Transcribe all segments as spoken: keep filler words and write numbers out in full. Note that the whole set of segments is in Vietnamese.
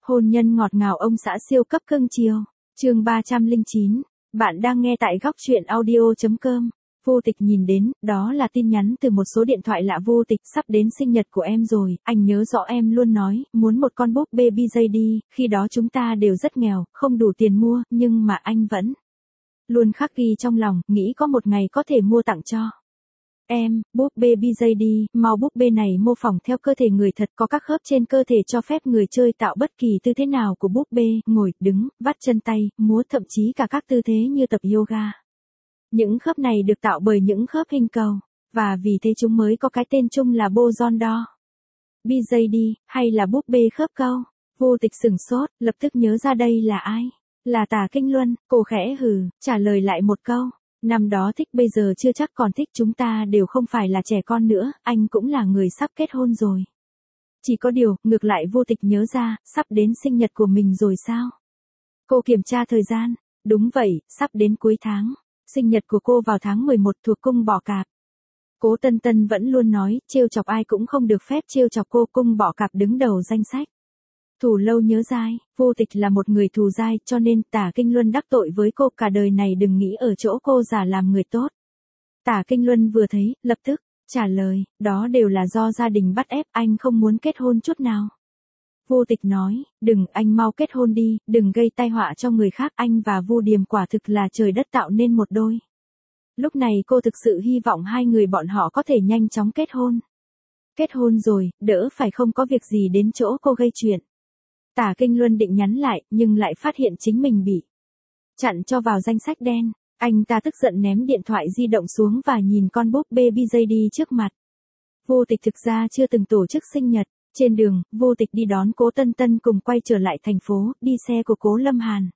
Hôn nhân ngọt ngào ông xã siêu cấp cưng chiều. Chương ba trăm lẻ chín. Bạn đang nghe tại góc truyện audio chấm com. Vô Tịch nhìn đến, đó là tin nhắn từ một số điện thoại lạ. Vô Tịch, sắp đến sinh nhật của em rồi, anh nhớ rõ em luôn nói, muốn một con búp bê bê gi đi, khi đó chúng ta đều rất nghèo, không đủ tiền mua, nhưng mà anh vẫn luôn khắc ghi trong lòng, nghĩ có một ngày có thể mua tặng cho em. Búp bê bê gi đi, màu búp bê này mô phỏng theo cơ thể người thật, có các khớp trên cơ thể cho phép người chơi tạo bất kỳ tư thế nào của búp bê, ngồi, đứng, vắt chân tay, múa, thậm chí cả các tư thế như tập yoga. Những khớp này được tạo bởi những khớp hình cầu, và vì thế chúng mới có cái tên chung là boson d'or. bê gi đi, hay là búp bê khớp câu? Vô Tịch sửng sốt, lập tức nhớ ra đây là ai. Là Tả Kinh Luân. Cô khẽ hừ, trả lời lại một câu. Năm đó thích, bây giờ chưa chắc còn thích, chúng ta đều không phải là trẻ con nữa, anh cũng là người sắp kết hôn rồi. Chỉ có điều, ngược lại Vô Tịch nhớ ra, sắp đến sinh nhật của mình rồi sao? Cô kiểm tra thời gian. Đúng vậy, sắp đến cuối tháng. Sinh nhật của cô vào tháng mười một, thuộc cung Bọ Cạp. Cố Tân Tân vẫn luôn nói, trêu chọc ai cũng không được phép trêu chọc cô. Cung Bọ Cạp đứng đầu danh sách. Thù lâu nhớ dai, Vô Tịch là một người thù dai, cho nên Tả Kinh Luân đắc tội với cô, cả đời này đừng nghĩ ở chỗ cô giả làm người tốt. Tả Kinh Luân vừa thấy, lập tức trả lời, đó đều là do gia đình bắt ép, anh không muốn kết hôn chút nào. Vô Tịch nói, đừng, anh mau kết hôn đi, đừng gây tai họa cho người khác, anh và Vu Điềm quả thực là trời đất tạo nên một đôi. Lúc này cô thực sự hy vọng hai người bọn họ có thể nhanh chóng kết hôn. Kết hôn rồi, đỡ phải không có việc gì đến chỗ cô gây chuyện. Tả Kinh Luân định nhắn lại, nhưng lại phát hiện chính mình bị chặn cho vào danh sách đen. Anh ta tức giận ném điện thoại di động xuống và nhìn con búp bê bê gi đi trước mặt. Vô Tịch thực ra chưa từng tổ chức sinh nhật. Trên đường, Vô Tịch đi đón Cố Tân Tân cùng quay trở lại thành phố, đi xe của Cố Lâm Hàn.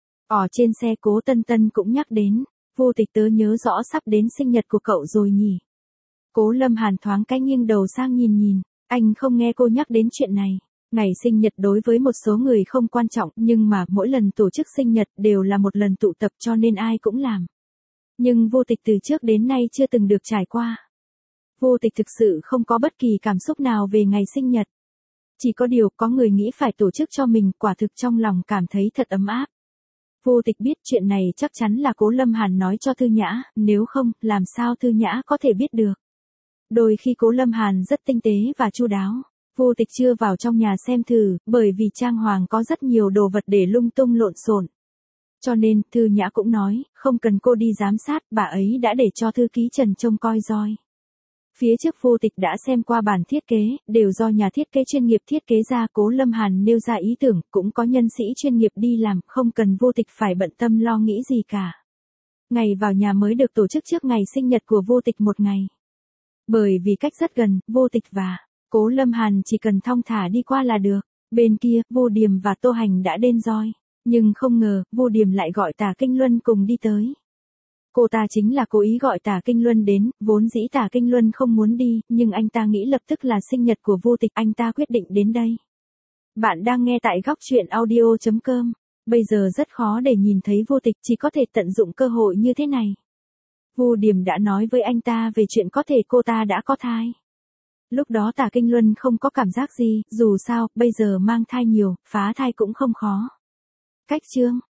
Ở trên xe Cố Tân Tân cũng nhắc đến, Vô Tịch, tớ nhớ rõ sắp đến sinh nhật của cậu rồi nhỉ. Cố Lâm Hàn thoáng cái nghiêng đầu sang nhìn nhìn, anh không nghe cô nhắc đến chuyện này. Ngày sinh nhật đối với một số người không quan trọng, nhưng mà mỗi lần tổ chức sinh nhật đều là một lần tụ tập, cho nên ai cũng làm. Nhưng Vô Tịch từ trước đến nay chưa từng được trải qua. Vô Tịch thực sự không có bất kỳ cảm xúc nào về ngày sinh nhật. Chỉ có điều có người nghĩ phải tổ chức cho mình, quả thực trong lòng cảm thấy thật ấm áp. Vô Tịch biết chuyện này chắc chắn là Cố Lâm Hàn nói cho Thư Nhã, nếu không, làm sao Thư Nhã có thể biết được. Đôi khi Cố Lâm Hàn rất tinh tế và chu đáo. Vô Tịch chưa vào trong nhà xem thử, bởi vì trang hoàng có rất nhiều đồ vật để lung tung lộn xộn. Cho nên, Thư Nhã cũng nói, không cần cô đi giám sát, bà ấy đã để cho thư ký Trần trông coi roi. Phía trước Vô Tịch đã xem qua bản thiết kế, đều do nhà thiết kế chuyên nghiệp thiết kế ra. Cố Lâm Hàn nêu ra ý tưởng, cũng có nhân sĩ chuyên nghiệp đi làm, không cần Vô Tịch phải bận tâm lo nghĩ gì cả. Ngày vào nhà mới được tổ chức trước ngày sinh nhật của Vô Tịch một ngày. Bởi vì cách rất gần, Vô Tịch và Cố Lâm Hàn chỉ cần thong thả đi qua là được. Bên kia, Vô Điềm và Tô Hành đã đến roi. Nhưng không ngờ, Vô Điềm lại gọi Tả Kinh Luân cùng đi tới. Cô ta chính là cố ý gọi Tả Kinh Luân đến, vốn dĩ Tả Kinh Luân không muốn đi, nhưng anh ta nghĩ lập tức là sinh nhật của Vô Tịch, anh ta quyết định đến đây. Bạn đang nghe tại góc truyện audio chấm com. Bây giờ rất khó để nhìn thấy Vô Tịch, chỉ có thể tận dụng cơ hội như thế này. Vô Điềm đã nói với anh ta về chuyện có thể cô ta đã có thai. Lúc đó Tả Kinh Luân không có cảm giác gì, dù sao, bây giờ mang thai nhiều, phá thai cũng không khó. Cách chương